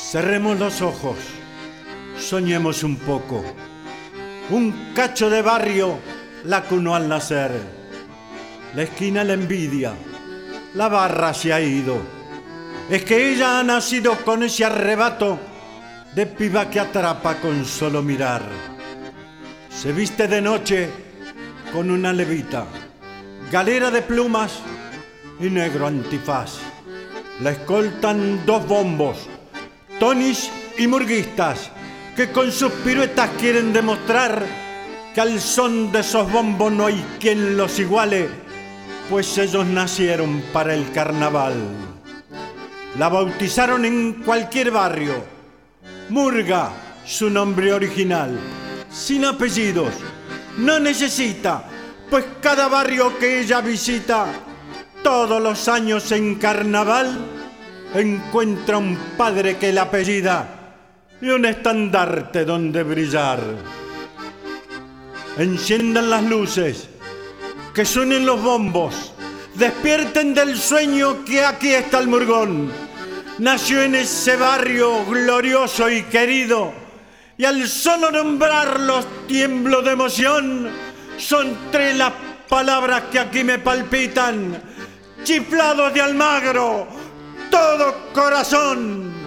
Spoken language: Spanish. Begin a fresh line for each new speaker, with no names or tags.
Cerremos los ojos, soñemos un poco. Un cacho de barrio la cunó al nacer. La esquina la envidia, la barra se ha ido. Es que ella ha nacido con ese arrebato de piba que atrapa con solo mirar. Se viste de noche con una levita, galera de plumas y negro antifaz. La escoltan dos bombos, tonis y murguistas, que con sus piruetas quieren demostrar que al son de esos bombos no hay quien los iguale, pues ellos nacieron para el carnaval. La bautizaron en cualquier barrio, Murga, su nombre original, sin apellidos, no necesita, pues cada barrio que ella visita, todos los años en carnaval, encuentra un padre que la apellida y un estandarte donde brillar. Enciendan las luces, que suenen los bombos, despierten del sueño que aquí está el Murgón. Nació en ese barrio glorioso y querido, y al solo nombrarlos tiemblo de emoción. Son tres las palabras que aquí me palpitan: chiflados de Almagro, todo corazón.